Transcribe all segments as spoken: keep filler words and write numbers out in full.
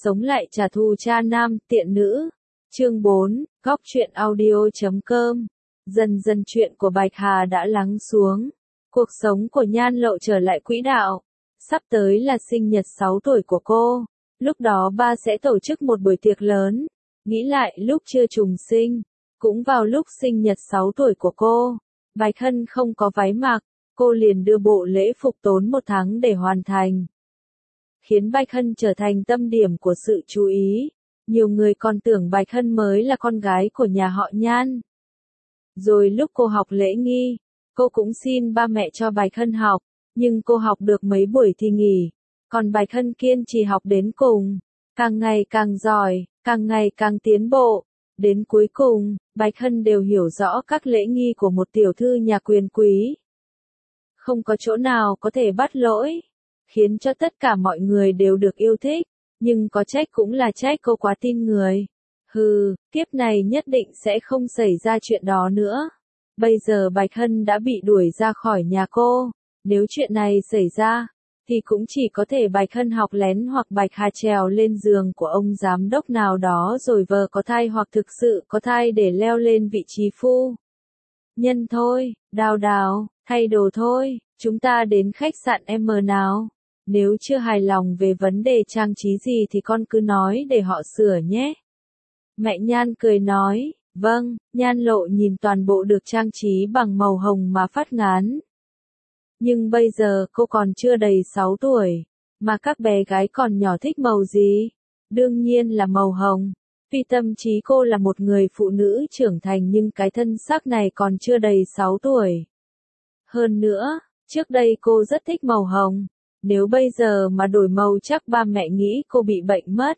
sống lại trả thù cha nam tiện nữ. Chương bốn, góc truyện audio chấm com. Dần dần chuyện của Bạch Hà đã lắng xuống. Cuộc sống của Nhan Lộ trở lại quỹ đạo. Sắp tới là sinh nhật sáu tuổi của cô. Lúc đó ba sẽ tổ chức một buổi tiệc lớn. Nghĩ lại lúc chưa trùng sinh, cũng vào lúc sinh nhật sáu tuổi của cô, Bạch Hân không có váy mặc, cô liền đưa bộ lễ phục tốn một tháng để hoàn thành. Khiến Bạch Hân trở thành tâm điểm của sự chú ý. Nhiều người còn tưởng Bạch Hân mới là con gái của nhà họ Nhan. Rồi lúc cô học lễ nghi, cô cũng xin ba mẹ cho Bạch Hân học, nhưng cô học được mấy buổi thì nghỉ. Còn Bạch Hân kiên trì học đến cùng, càng ngày càng giỏi, càng ngày càng tiến bộ. Đến cuối cùng, Bạch Hân đều hiểu rõ các lễ nghi của một tiểu thư nhà quyền quý. Không có chỗ nào có thể bắt lỗi, khiến cho tất cả mọi người đều được yêu thích, nhưng có trách cũng là trách cô quá tin người. Hừ, kiếp này nhất định sẽ không xảy ra chuyện đó nữa. Bây giờ Bạch Hân đã bị đuổi ra khỏi nhà cô, nếu chuyện này xảy ra, thì cũng chỉ có thể Bạch Hân học lén hoặc Bạch Hà trèo lên giường của ông giám đốc nào đó rồi vờ có thai hoặc thực sự có thai để leo lên vị trí phu nhân thôi. Đào Đào, thay đồ thôi, chúng ta đến khách sạn M nào. Nếu chưa hài lòng về vấn đề trang trí gì thì con cứ nói để họ sửa nhé. Mẹ Nhan cười nói, vâng. Nhan Lộ nhìn toàn bộ được trang trí bằng màu hồng mà phát ngán. Nhưng bây giờ cô còn chưa đầy sáu tuổi, mà các bé gái còn nhỏ thích màu gì? Đương nhiên là màu hồng. Tuy tâm trí cô là một người phụ nữ trưởng thành nhưng cái thân xác này còn chưa đầy sáu tuổi. Hơn nữa, trước đây cô rất thích màu hồng. Nếu bây giờ mà đổi màu chắc ba mẹ nghĩ cô bị bệnh mất.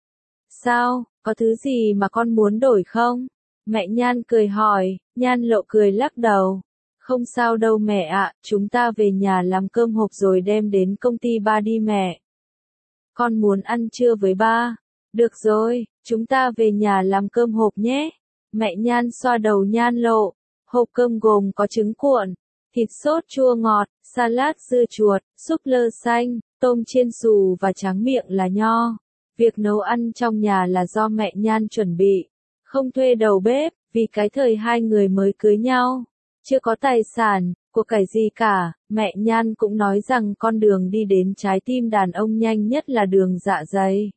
Sao, có thứ gì mà con muốn đổi không? Mẹ Nhan cười hỏi. Nhan Lộ cười lắc đầu. Không sao đâu mẹ ạ, chúng ta về nhà làm cơm hộp rồi đem đến công ty ba đi mẹ. Con muốn ăn trưa với ba. Được rồi, chúng ta về nhà làm cơm hộp nhé. Mẹ Nhan xoa đầu Nhan Lộ. Hộp cơm gồm có trứng cuộn, thịt sốt chua ngọt, salad dưa chuột, súp lơ xanh, tôm chiên xù và tráng miệng là nho. Việc nấu ăn trong nhà là do mẹ Nhan chuẩn bị, không thuê đầu bếp, vì cái thời hai người mới cưới nhau. Chưa có tài sản, của cải gì cả, mẹ Nhan cũng nói rằng con đường đi đến trái tim đàn ông nhanh nhất là đường dạ dày.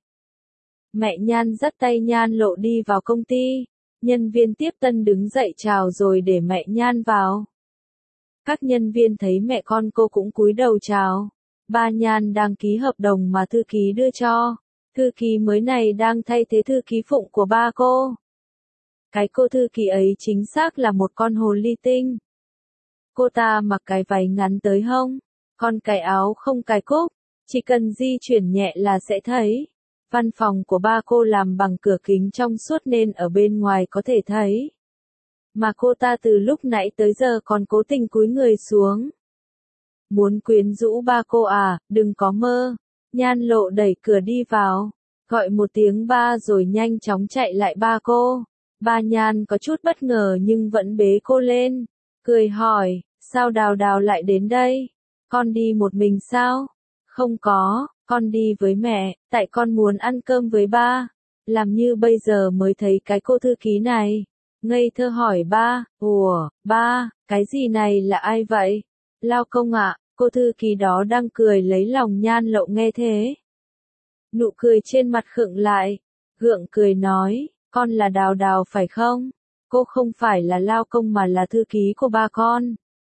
Mẹ Nhan dắt tay Nhan Lộ đi vào công ty, nhân viên tiếp tân đứng dậy chào rồi để mẹ Nhan vào. Các nhân viên thấy mẹ con cô cũng cúi đầu chào. Ba Nhan đang ký hợp đồng mà thư ký đưa cho. Thư ký mới này đang thay thế thư ký phụng của ba cô. Cái cô thư ký ấy chính xác là một con hồ ly tinh. Cô ta mặc cái váy ngắn tới hông, còn cái áo không cài cúc, chỉ cần di chuyển nhẹ là sẽ thấy. Văn phòng của ba cô làm bằng cửa kính trong suốt nên ở bên ngoài có thể thấy. Mà cô ta từ lúc nãy tới giờ còn cố tình cúi người xuống. Muốn quyến rũ ba cô à, đừng có mơ. Nhan Lộ đẩy cửa đi vào, gọi một tiếng ba rồi nhanh chóng chạy lại ba cô. Ba Nhan có chút bất ngờ nhưng vẫn bế cô lên, cười hỏi, sao Đào Đào lại đến đây? Con đi một mình sao? Không có, con đi với mẹ, tại con muốn ăn cơm với ba. Làm như bây giờ mới thấy cái cô thư ký này. Ngây thơ hỏi ba, ủa, ba, cái gì này là ai vậy? Lao công ạ, cô thư ký đó đang cười lấy lòng Nhan Lộ nghe thế. Nụ cười trên mặt khựng lại, gượng cười nói, con là Đào Đào phải không? Cô không phải là lao công mà là thư ký của ba con.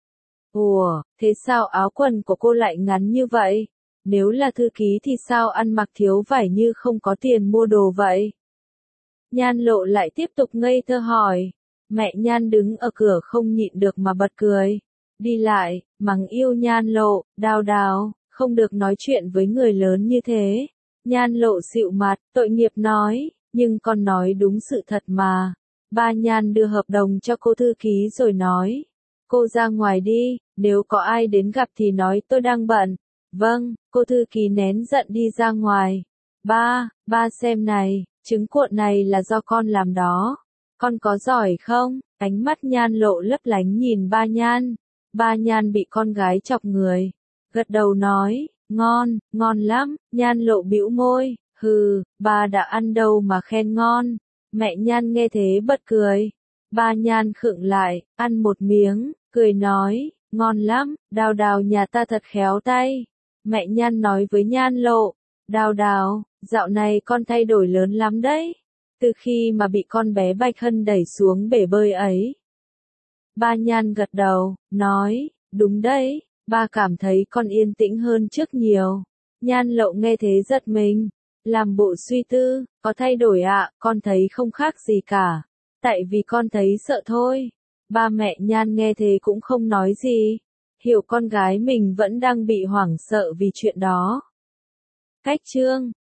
Ủa, thế sao áo quần của cô lại ngắn như vậy? Nếu là thư ký thì sao ăn mặc thiếu vải như không có tiền mua đồ vậy? Nhan Lộ lại tiếp tục ngây thơ hỏi. Mẹ Nhan đứng ở cửa không nhịn được mà bật cười. Đi lại, mắng yêu Nhan Lộ, Đào Đào, không được nói chuyện với người lớn như thế. Nhan Lộ dịu mặt, tội nghiệp nói, nhưng con nói đúng sự thật mà. Ba Nhan đưa hợp đồng cho cô thư ký rồi nói. Cô ra ngoài đi, nếu có ai đến gặp thì nói tôi đang bận. Vâng, cô thư ký nén giận đi ra ngoài. Ba, ba xem này, trứng cuộn này là do con làm đó. Con có giỏi không? Ánh mắt Nhan Lộ lấp lánh nhìn ba Nhan. Ba Nhan bị con gái chọc người. Gật đầu nói, ngon, ngon lắm. Nhan Lộ bĩu môi, Hừ, ba đã ăn đâu mà khen ngon. Mẹ Nhan nghe thế bật cười. Ba Nhan khựng lại, ăn một miếng, cười nói, ngon lắm, Đào Đào nhà ta thật khéo tay. Mẹ Nhan nói với Nhan Lộ, Đào Đào, dạo này con thay đổi lớn lắm đấy. Từ khi mà bị con bé Bạch Hân đẩy xuống bể bơi ấy. Ba Nhan gật đầu, nói, đúng đấy, ba cảm thấy con yên tĩnh hơn trước nhiều. Nhan Lộ nghe thế giật mình, làm bộ suy tư, có thay đổi ạ, à, con thấy không khác gì cả. Tại vì con thấy sợ thôi. Ba mẹ Nhan nghe thế cũng không nói gì, hiểu con gái mình vẫn đang bị hoảng sợ vì chuyện đó. Cách chương